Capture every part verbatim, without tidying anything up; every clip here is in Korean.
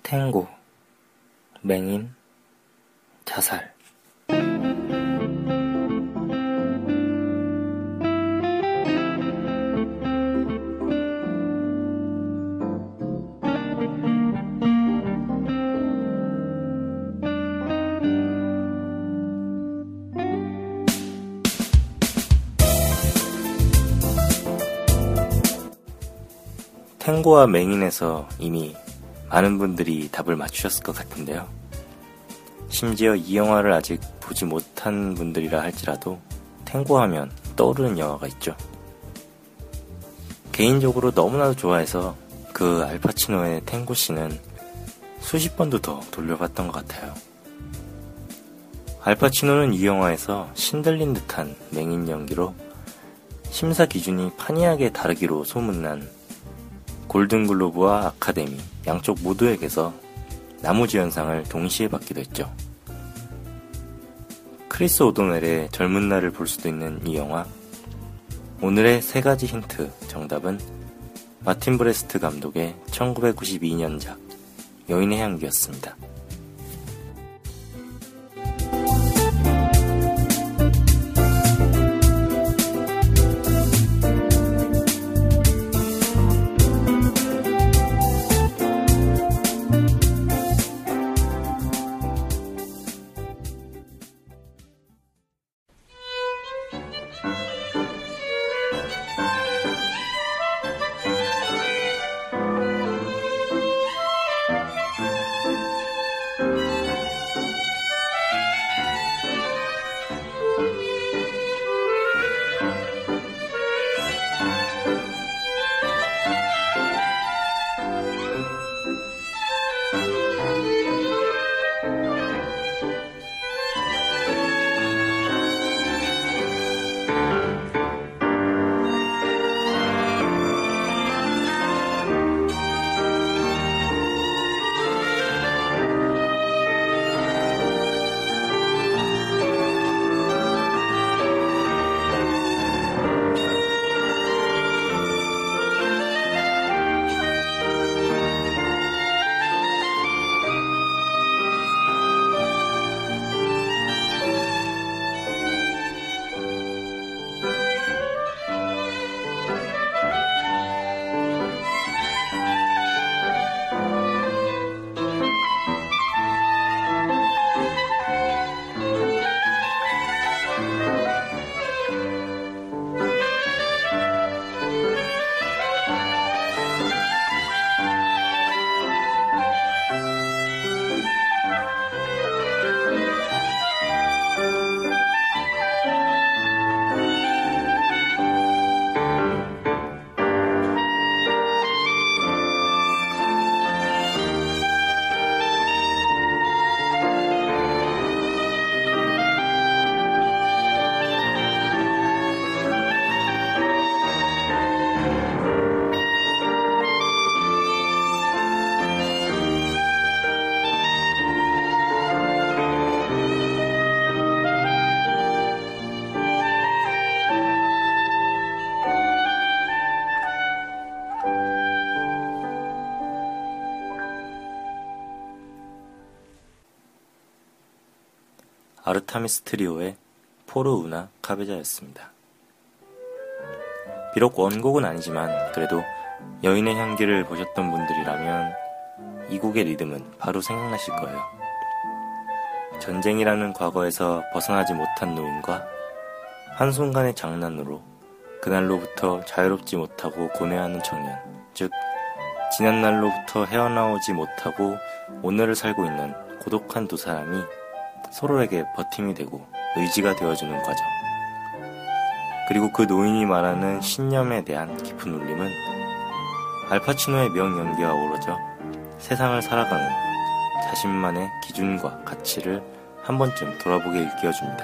탱고, 맹인, 자살. 탱고와 맹인에서 이미 많은 분들이 답을 맞추셨을 것 같은데요. 심지어 이 영화를 아직 보지 못한 분들이라 할지라도 탱고 하면 떠오르는 영화가 있죠. 개인적으로 너무나도 좋아해서 그 알파치노의 탱고 씬은 수십 번도 더 돌려봤던 것 같아요. 알파치노는 이 영화에서 신들린 듯한 맹인 연기로 심사 기준이 판이하게 다르기로 소문난 골든글로브와 아카데미 양쪽 모두에게서 나무주연상을 동시에 받기도 했죠. 크리스 오도넬의 젊은 날을 볼 수도 있는 이 영화. 오늘의 세 가지 힌트 정답은 마틴 브레스트 감독의 천구백구십이 년작 여인의 향기였습니다. 아르타미스 트리오의 포르 우나 카베자였습니다. 비록 원곡은 아니지만 그래도 여인의 향기를 보셨던 분들이라면 이 곡의 리듬은 바로 생각나실 거예요. 전쟁이라는 과거에서 벗어나지 못한 노인과 한순간의 장난으로 그날로부터 자유롭지 못하고 고뇌하는 청년, 즉 지난날로부터 헤어나오지 못하고 오늘을 살고 있는 고독한 두 사람이 서로에게 버팀이 되고 의지가 되어주는 과정. 그리고 그 노인이 말하는 신념에 대한 깊은 울림은 알파치노의 명연기와 어우러져 세상을 살아가는 자신만의 기준과 가치를 한 번쯤 돌아보게 일깨워줍니다.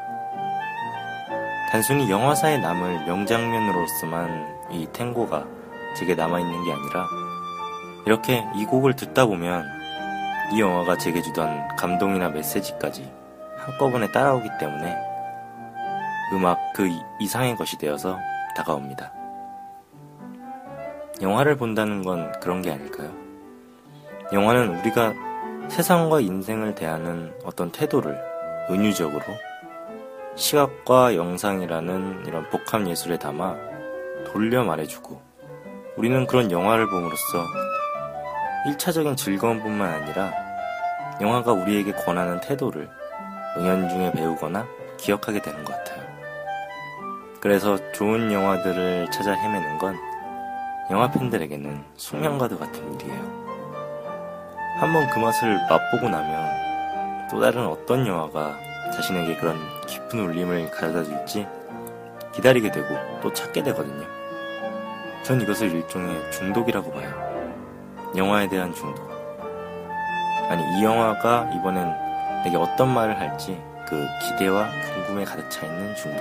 단순히 영화사에 남을 명장면으로서만 이 탱고가 제게 남아있는 게 아니라 이렇게 이 곡을 듣다 보면 이 영화가 제게 주던 감동이나 메시지까지 한꺼번에 따라오기 때문에 음악 그 이상의 것이 되어서 다가옵니다. 영화를 본다는 건 그런 게 아닐까요? 영화는 우리가 세상과 인생을 대하는 어떤 태도를 은유적으로 시각과 영상이라는 이런 복합 예술에 담아 돌려 말해주고, 우리는 그런 영화를 봄으로써 일차적인 즐거움뿐만 아니라 영화가 우리에게 권하는 태도를 은연중에 배우거나 기억하게 되는 것 같아요. 그래서 좋은 영화들을 찾아 헤매는 건 영화 팬들에게는 숙명과도 같은 일이에요. 한번 그 맛을 맛보고 나면 또 다른 어떤 영화가 자신에게 그런 깊은 울림을 가져다 줄지 기다리게 되고 또 찾게 되거든요. 전 이것을 일종의 중독이라고 봐요. 영화에 대한 중독. 아니, 이 영화가 이번엔 내게 어떤 말을 할지 그 기대와 궁금에 가득 차 있는 중독.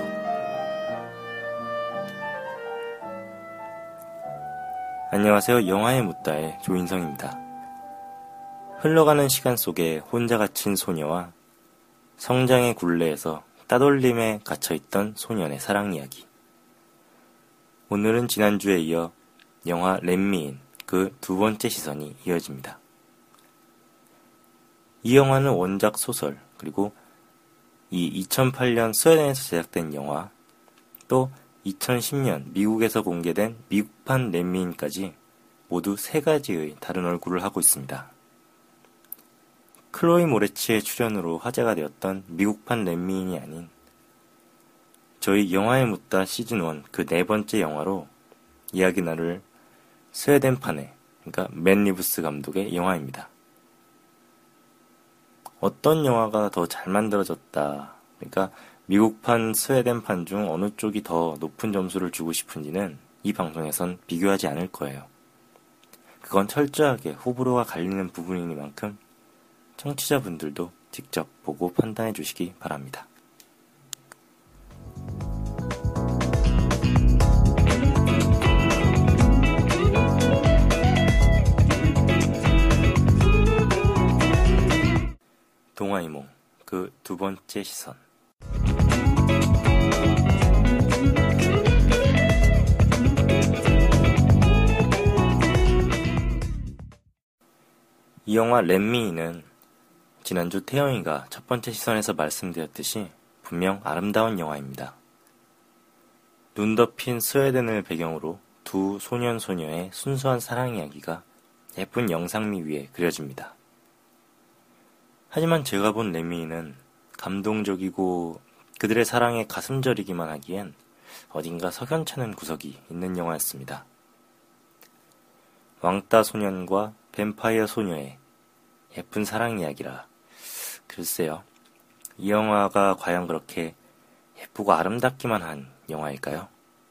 안녕하세요. 영화에 묻다의 조인성입니다. 흘러가는 시간 속에 혼자 갇힌 소녀와 성장의 굴레에서 따돌림에 갇혀있던 소년의 사랑 이야기. 오늘은 지난주에 이어 영화 렛미인 그 두 번째 시선이 이어집니다. 이 영화는 원작 소설, 그리고 이 이천팔 년 스웨덴에서 제작된 영화, 또 이천십 년 미국에서 공개된 미국판 렛미인까지 모두 세 가지의 다른 얼굴을 하고 있습니다. 클로이 모레츠의 출연으로 화제가 되었던 미국판 렛미인이 아닌 저희 영화에 묻다 시즌일 그 네 번째 영화로 이야기 나눌 스웨덴판의, 그러니까 맨 리브스 감독의 영화입니다. 어떤 영화가 더 잘 만들어졌다, 그러니까 미국판, 스웨덴판 중 어느 쪽이 더 높은 점수를 주고 싶은지는 이 방송에선 비교하지 않을 거예요. 그건 철저하게 호불호가 갈리는 부분이니만큼 청취자분들도 직접 보고 판단해 주시기 바랍니다. 동화이몽 그 두 번째 시선. 이 영화 렛미인은 지난주 태영이가 첫 번째 시선에서 말씀드렸듯이 분명 아름다운 영화입니다. 눈 덮인 스웨덴을 배경으로 두 소년 소녀의 순수한 사랑 이야기가 예쁜 영상미 위에 그려집니다. 하지만 제가 본 렛미인은 감동적이고 그들의 사랑에 가슴 저리기만 하기엔 어딘가 석연찮은 구석이 있는 영화였습니다. 왕따 소년과 뱀파이어 소녀의 예쁜 사랑 이야기라. 글쎄요, 이 영화가 과연 그렇게 예쁘고 아름답기만 한 영화일까요?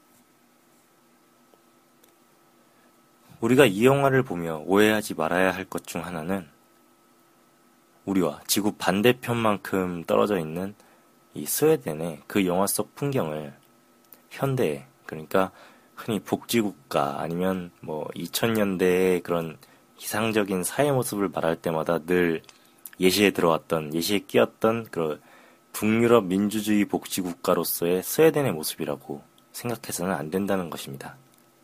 우리가 이 영화를 보며 오해하지 말아야 할 것 중 하나는 우리와 지구 반대편만큼 떨어져 있는 이 스웨덴의 그 영화 속 풍경을 현대에, 그러니까 흔히 복지국가 아니면 뭐 이천 년대의 그런 이상적인 사회 모습을 말할 때마다 늘 예시에 들어왔던, 예시에 끼었던 그 북유럽 민주주의 복지국가로서의 스웨덴의 모습이라고 생각해서는 안 된다는 것입니다.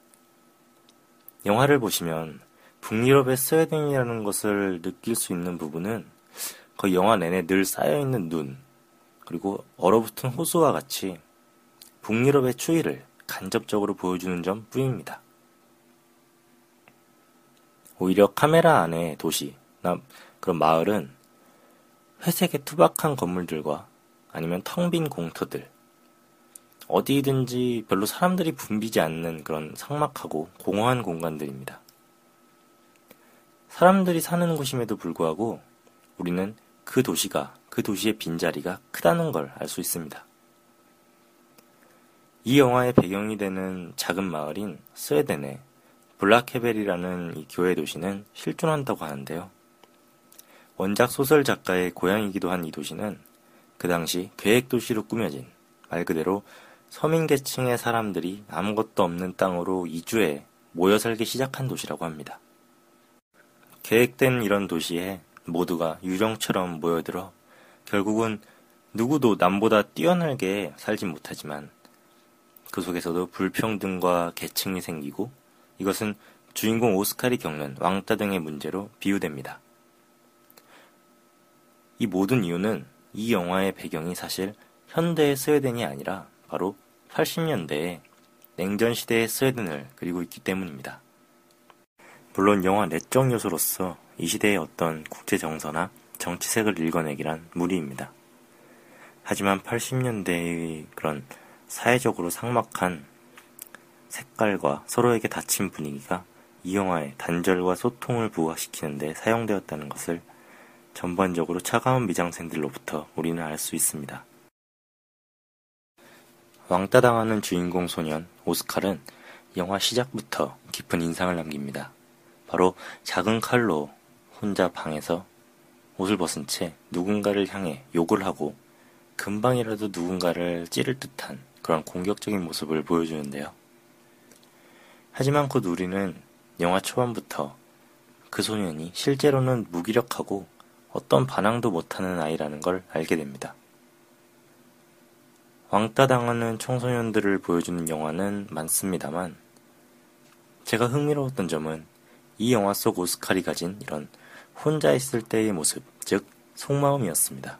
영화를 보시면 북유럽의 스웨덴이라는 것을 느낄 수 있는 부분은 거의 영화 내내 늘 쌓여있는 눈, 그리고 얼어붙은 호수와 같이 북유럽의 추위를 간접적으로 보여주는 점 뿐입니다. 오히려 카메라 안의 도시, 그런 마을은 회색의 투박한 건물들과 아니면 텅 빈 공터들, 어디든지 별로 사람들이 붐비지 않는 그런 삭막하고 공허한 공간들입니다. 사람들이 사는 곳임에도 불구하고 우리는 그 도시가, 그 도시의 빈자리가 크다는 걸 알 수 있습니다. 이 영화의 배경이 되는 작은 마을인 스웨덴의 블라케벨이라는 이 교회 도시는 실존한다고 하는데요. 원작 소설 작가의 고향이기도 한 이 도시는 그 당시 계획도시로 꾸며진 말 그대로 서민계층의 사람들이 아무것도 없는 땅으로 이주해 모여 살기 시작한 도시라고 합니다. 계획된 이런 도시에 모두가 유령처럼 모여들어 결국은 누구도 남보다 뛰어나게 살지 못하지만 그 속에서도 불평등과 계층이 생기고, 이것은 주인공 오스칼이 겪는 왕따 등의 문제로 비유됩니다. 이 모든 이유는 이 영화의 배경이 사실 현대의 스웨덴이 아니라 바로 팔십 년대의 냉전 시대의 스웨덴을 그리고 있기 때문입니다. 물론 영화 내적 요소로서 이 시대의 어떤 국제 정서나 정치색을 읽어내기란 무리입니다. 하지만 팔십 년대의 그런 사회적으로 삭막한 색깔과 서로에게 닫힌 분위기가 이 영화에 단절과 소통을 부각시키는 데 사용되었다는 것을 전반적으로 차가운 미장센들로부터 우리는 알 수 있습니다. 왕따당하는 주인공 소년 오스칼은 영화 시작부터 깊은 인상을 남깁니다. 바로 작은 칼로 혼자 방에서 옷을 벗은 채 누군가를 향해 욕을 하고 금방이라도 누군가를 찌를 듯한 그런 공격적인 모습을 보여주는데요. 하지만 곧 우리는 영화 초반부터 그 소년이 실제로는 무기력하고 어떤 반항도 못하는 아이라는 걸 알게 됩니다. 왕따당하는 청소년들을 보여주는 영화는 많습니다만 제가 흥미로웠던 점은 이 영화 속 오스칼이 가진 이런 혼자 있을 때의 모습, 즉 속마음이었습니다.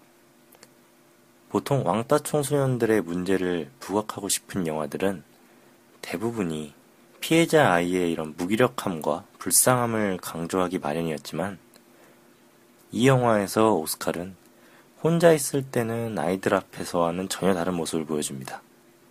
보통 왕따 청소년들의 문제를 부각하고 싶은 영화들은 대부분이 피해자 아이의 이런 무기력함과 불쌍함을 강조하기 마련이었지만 이 영화에서 오스칼은 혼자 있을 때는 아이들 앞에서와는 전혀 다른 모습을 보여줍니다.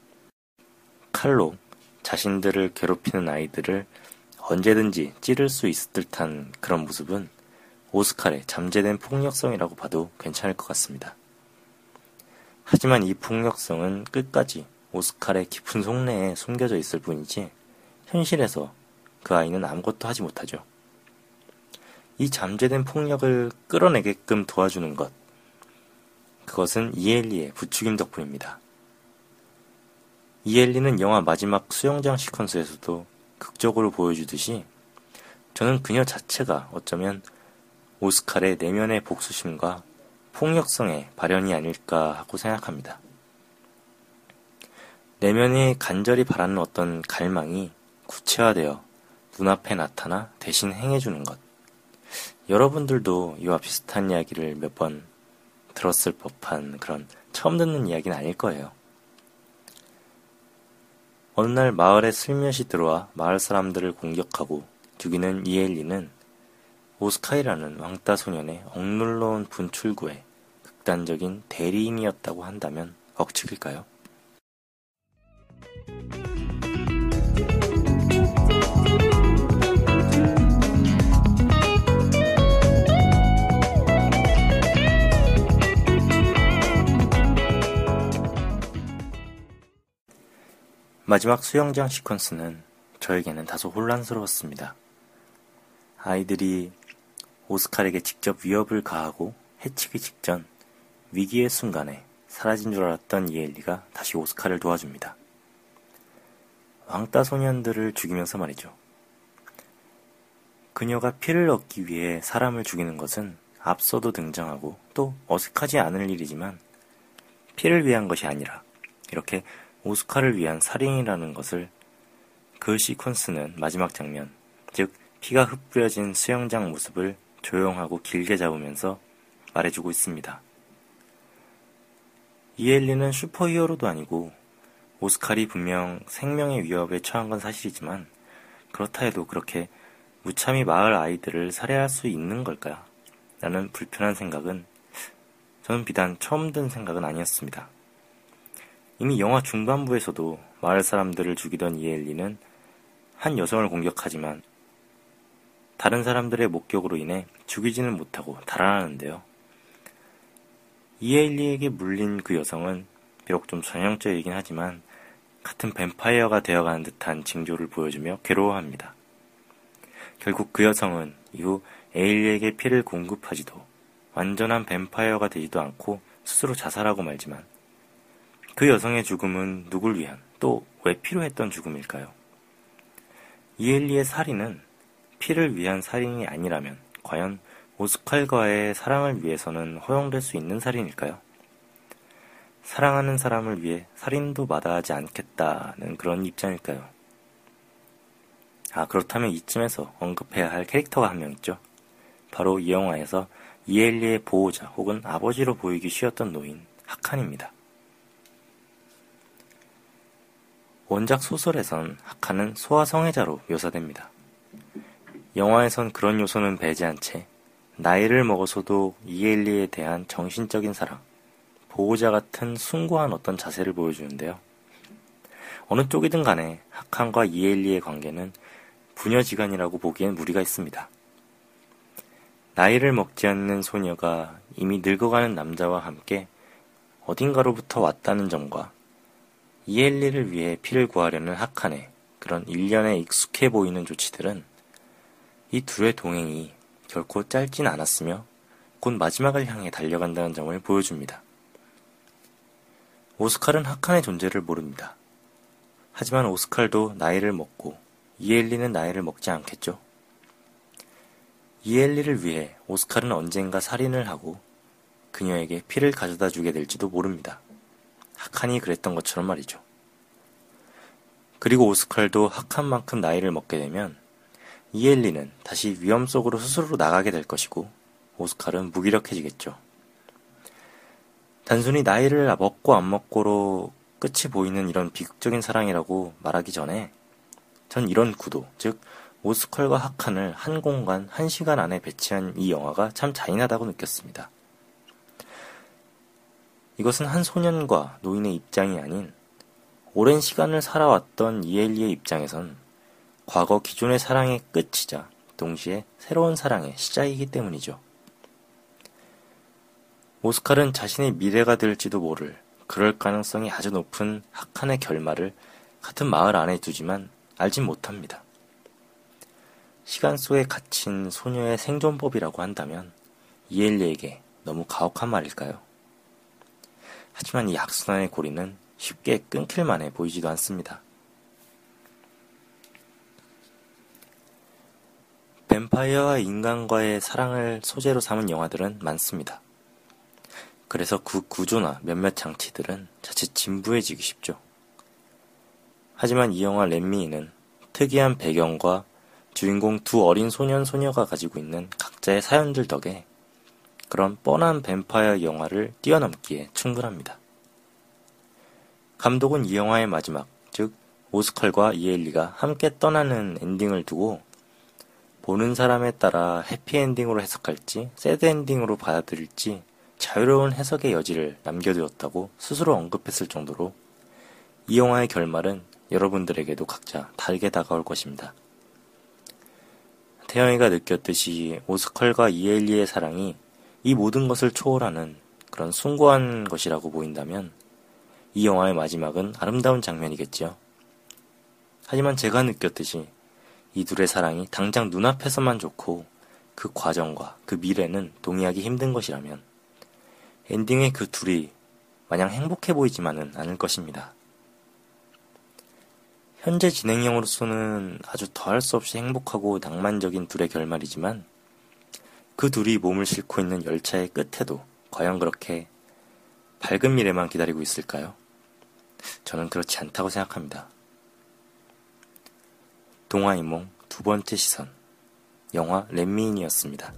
칼로 자신들을 괴롭히는 아이들을 언제든지 찌를 수 있을 듯한 그런 모습은 오스칼의 잠재된 폭력성이라고 봐도 괜찮을 것 같습니다. 하지만 이 폭력성은 끝까지 오스칼의 깊은 속내에 숨겨져 있을 뿐이지 현실에서 그 아이는 아무것도 하지 못하죠. 이 잠재된 폭력을 끌어내게끔 도와주는 것, 그것은 이엘리의 부추김 덕분입니다. 이엘리는 영화 마지막 수영장 시퀀스에서도 극적으로 보여주듯이 저는 그녀 자체가 어쩌면 오스칼의 내면의 복수심과 폭력성의 발현이 아닐까 하고 생각합니다. 내면에 간절히 바라는 어떤 갈망이 구체화되어 눈앞에 나타나 대신 행해주는 것. 여러분들도 이와 비슷한 이야기를 몇 번 들었을 법한 그런 처음 듣는 이야기는 아닐 거예요. 어느 날 마을에 슬며시 들어와 마을 사람들을 공격하고 죽이는 이엘리는 오스칼이라는 왕따 소년의 억눌러온 분출구의 극단적인 대리인이었다고 한다면 억측일까요? 마지막 수영장 시퀀스는 저에게는 다소 혼란스러웠습니다. 아이들이 오스칼에게 직접 위협을 가하고 해치기 직전 위기의 순간에 사라진 줄 알았던 이엘리가 다시 오스칼을 도와줍니다. 왕따 소년들을 죽이면서 말이죠. 그녀가 피를 얻기 위해 사람을 죽이는 것은 앞서도 등장하고 또 어색하지 않을 일이지만 피를 위한 것이 아니라 이렇게 오스칼을 위한 살인이라는 것을 그 시퀀스는 마지막 장면, 즉 피가 흩뿌려진 수영장 모습을 조용하고 길게 잡으면서 말해주고 있습니다. 이엘리는 슈퍼히어로도 아니고 오스칼이 분명 생명의 위협에 처한 건 사실이지만 그렇다 해도 그렇게 무참히 마을 아이들을 살해할 수 있는 걸까요? 라는 불편한 생각은 저는 비단 처음 든 생각은 아니었습니다. 이미 영화 중반부에서도 마을 사람들을 죽이던 이엘리는 한 여성을 공격하지만 다른 사람들의 목격으로 인해 죽이지는 못하고 달아나는데요. 이엘리에게 물린 그 여성은 비록 좀 전형적이긴 하지만 같은 뱀파이어가 되어가는 듯한 징조를 보여주며 괴로워합니다. 결국 그 여성은 이후 에일리에게 피를 공급하지도 완전한 뱀파이어가 되지도 않고 스스로 자살하고 말지만 그 여성의 죽음은 누굴 위한, 또 왜 필요했던 죽음일까요? 이엘리의 살인은 피를 위한 살인이 아니라면 과연 오스칼과의 사랑을 위해서는 허용될 수 있는 살인일까요? 사랑하는 사람을 위해 살인도 마다하지 않겠다는 그런 입장일까요? 아, 그렇다면 이쯤에서 언급해야 할 캐릭터가 한 명 있죠. 바로 이 영화에서 이엘리의 보호자 혹은 아버지로 보이기 쉬웠던 노인 하칸입니다. 원작 소설에선 하칸은 소아성애자로 묘사됩니다. 영화에선 그런 요소는 배제한 채 나이를 먹어서도 이엘리에 대한 정신적인 사랑, 보호자 같은 숭고한 어떤 자세를 보여주는데요. 어느 쪽이든 간에 하칸과 이엘리의 관계는 부녀지간이라고 보기엔 무리가 있습니다. 나이를 먹지 않는 소녀가 이미 늙어가는 남자와 함께 어딘가로부터 왔다는 점과 이엘리를 위해 피를 구하려는 하칸의 그런 일련의 익숙해 보이는 조치들은 이 둘의 동행이 결코 짧진 않았으며 곧 마지막을 향해 달려간다는 점을 보여줍니다. 오스칼은 하칸의 존재를 모릅니다. 하지만 오스칼도 나이를 먹고 이엘리는 나이를 먹지 않겠죠. 이엘리를 위해 오스칼은 언젠가 살인을 하고 그녀에게 피를 가져다 주게 될지도 모릅니다. 하칸이 그랬던 것처럼 말이죠. 그리고 오스칼도 하칸만큼 나이를 먹게 되면 이엘리는 다시 위험 속으로 스스로 나가게 될 것이고 오스칼은 무기력해지겠죠. 단순히 나이를 먹고 안 먹고로 끝이 보이는 이런 비극적인 사랑이라고 말하기 전에 전 이런 구도, 즉 오스칼과 하칸을 한 공간, 한 시간 안에 배치한 이 영화가 참 잔인하다고 느꼈습니다. 이것은 한 소년과 노인의 입장이 아닌 오랜 시간을 살아왔던 이엘리의 입장에선 과거 기존의 사랑의 끝이자 동시에 새로운 사랑의 시작이기 때문이죠. 오스칼은 자신의 미래가 될지도 모를 그럴 가능성이 아주 높은 하칸의 결말을 같은 마을 안에 두지만 알진 못합니다. 시간 속에 갇힌 소녀의 생존법이라고 한다면 이엘리에게 너무 가혹한 말일까요? 하지만 이 악순환의 고리는 쉽게 끊길 만해 보이지도 않습니다. 뱀파이어와 인간과의 사랑을 소재로 삼은 영화들은 많습니다. 그래서 그 구조나 몇몇 장치들은 자칫 진부해지기 쉽죠. 하지만 이 영화 렛미는 특이한 배경과 주인공 두 어린 소년 소녀가 가지고 있는 각자의 사연들 덕에 그런 뻔한 뱀파이어 영화를 뛰어넘기에 충분합니다. 감독은 이 영화의 마지막, 즉 오스칼과 이엘리가 함께 떠나는 엔딩을 두고 보는 사람에 따라 해피엔딩으로 해석할지 새드엔딩으로 받아들일지 자유로운 해석의 여지를 남겨두었다고 스스로 언급했을 정도로 이 영화의 결말은 여러분들에게도 각자 다르게 다가올 것입니다. 태영이가 느꼈듯이 오스칼과 이엘리의 사랑이 이 모든 것을 초월하는 그런 숭고한 것이라고 보인다면 이 영화의 마지막은 아름다운 장면이겠지요. 하지만 제가 느꼈듯이 이 둘의 사랑이 당장 눈앞에서만 좋고 그 과정과 그 미래는 동의하기 힘든 것이라면 엔딩에 그 둘이 마냥 행복해 보이지만은 않을 것입니다. 현재 진행형으로서는 아주 더할 수 없이 행복하고 낭만적인 둘의 결말이지만 그 둘이 몸을 싣고 있는 열차의 끝에도 과연 그렇게 밝은 미래만 기다리고 있을까요? 저는 그렇지 않다고 생각합니다. 동화이몽 두 번째 시선, 영화 렛미인이었습니다.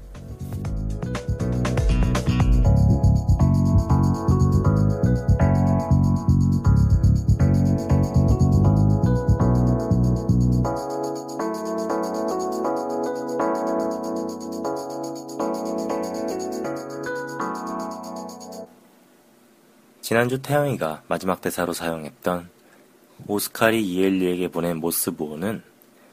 지난주 태영이가 마지막 대사로 사용했던 오스칼이 이엘리에게 보낸 모스보어는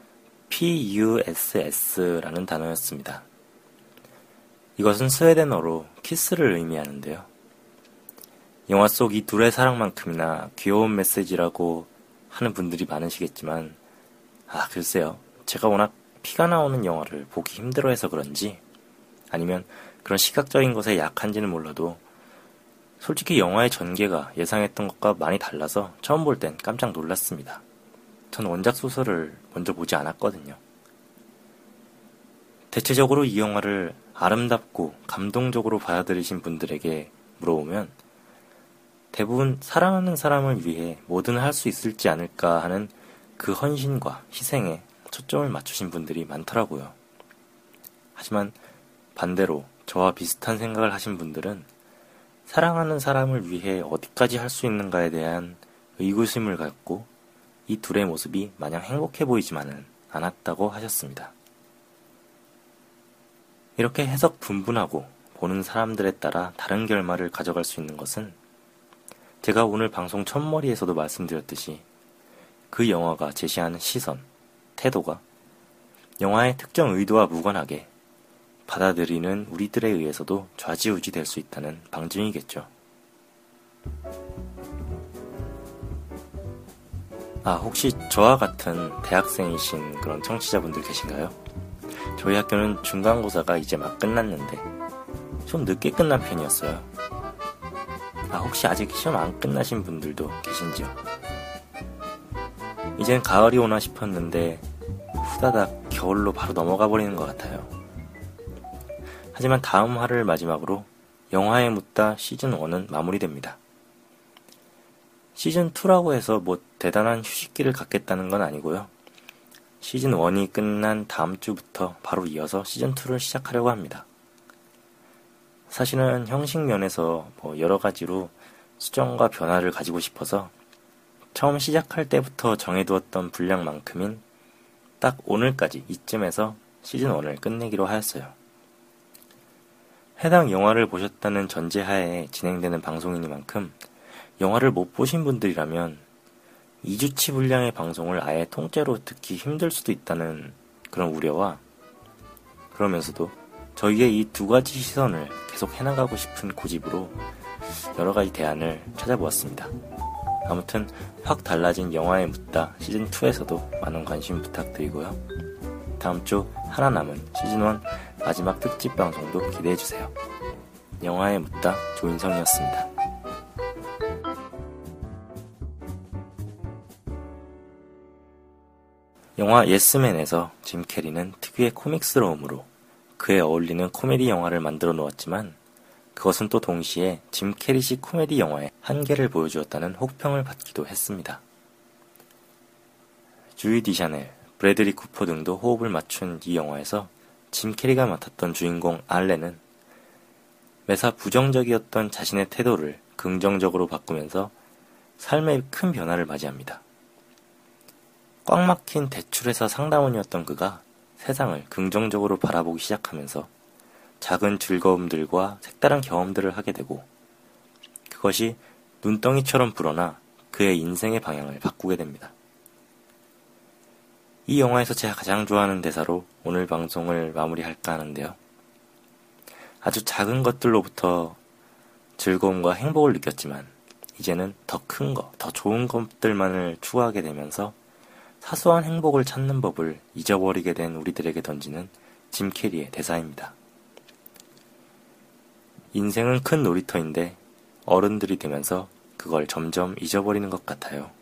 푸스스라는 단어였습니다. 이것은 스웨덴어로 키스를 의미하는데요. 영화 속 이 둘의 사랑만큼이나 귀여운 메시지라고 하는 분들이 많으시겠지만 아 글쎄요, 제가 워낙 피가 나오는 영화를 보기 힘들어해서 그런지 아니면 그런 시각적인 것에 약한지는 몰라도 솔직히 영화의 전개가 예상했던 것과 많이 달라서 처음 볼 땐 깜짝 놀랐습니다. 전 원작 소설을 먼저 보지 않았거든요. 대체적으로 이 영화를 아름답고 감동적으로 받아들이신 분들에게 물어보면 대부분 사랑하는 사람을 위해 뭐든 할 수 있을지 않을까 하는 그 헌신과 희생에 초점을 맞추신 분들이 많더라고요. 하지만 반대로 저와 비슷한 생각을 하신 분들은 사랑하는 사람을 위해 어디까지 할 수 있는가에 대한 의구심을 갖고 이 둘의 모습이 마냥 행복해 보이지만은 않았다고 하셨습니다. 이렇게 해석 분분하고 보는 사람들에 따라 다른 결말을 가져갈 수 있는 것은 제가 오늘 방송 첫머리에서도 말씀드렸듯이 그 영화가 제시하는 시선, 태도가 영화의 특정 의도와 무관하게 받아들이는 우리들에 의해서도 좌지우지 될 수 있다는 방증이겠죠. 아, 혹시 저와 같은 대학생이신 그런 청취자분들 계신가요? 저희 학교는 중간고사가 이제 막 끝났는데 좀 늦게 끝난 편이었어요. 아, 혹시 아직 시험 안 끝나신 분들도 계신지요? 이젠 가을이 오나 싶었는데 후다닥 겨울로 바로 넘어가 버리는 것 같아요. 하지만 다음 화를 마지막으로 영화에 묻다 시즌일은 마무리됩니다. 시즌이라고 해서 뭐 대단한 휴식기를 갖겠다는 건 아니고요. 시즌일이 끝난 다음 주부터 바로 이어서 시즌이를 시작하려고 합니다. 사실은 형식 면에서 뭐 여러 가지로 수정과 변화를 가지고 싶어서 처음 시작할 때부터 정해두었던 분량만큼인 딱 오늘까지 이쯤에서 시즌일을 끝내기로 하였어요. 해당 영화를 보셨다는 전제하에 진행되는 방송이니만큼 영화를 못 보신 분들이라면 이 주치 분량의 방송을 아예 통째로 듣기 힘들 수도 있다는 그런 우려와 그러면서도 저희의 이 두 가지 시선을 계속 해나가고 싶은 고집으로 여러 가지 대안을 찾아보았습니다. 아무튼 확 달라진 영화에 묻다 시즌이에서도 많은 관심 부탁드리고요. 다음 주 하나 남은 시즌일 마지막 특집 방송도 기대해주세요. 영화에 묻다 조인성이었습니다. 영화 예스맨에서 짐 캐리는 특유의 코믹스러움으로 그에 어울리는 코미디 영화를 만들어 놓았지만 그것은 또 동시에 짐 캐리식 코미디 영화의 한계를 보여주었다는 혹평을 받기도 했습니다. 주이 디샤넬, 브래들리 쿠퍼 등도 호흡을 맞춘 이 영화에서 짐 캐리가 맡았던 주인공 알렌은 매사 부정적이었던 자신의 태도를 긍정적으로 바꾸면서 삶의 큰 변화를 맞이합니다. 꽉 막힌 대출회사 상담원이었던 그가 세상을 긍정적으로 바라보기 시작하면서 작은 즐거움들과 색다른 경험들을 하게 되고 그것이 눈덩이처럼 불어나 그의 인생의 방향을 바꾸게 됩니다. 이 영화에서 제가 가장 좋아하는 대사로 오늘 방송을 마무리할까 하는데요. 아주 작은 것들로부터 즐거움과 행복을 느꼈지만 이제는 더 큰 것, 더 좋은 것들만을 추구하게 되면서 사소한 행복을 찾는 법을 잊어버리게 된 우리들에게 던지는 짐 캐리의 대사입니다. 인생은 큰 놀이터인데 어른들이 되면서 그걸 점점 잊어버리는 것 같아요.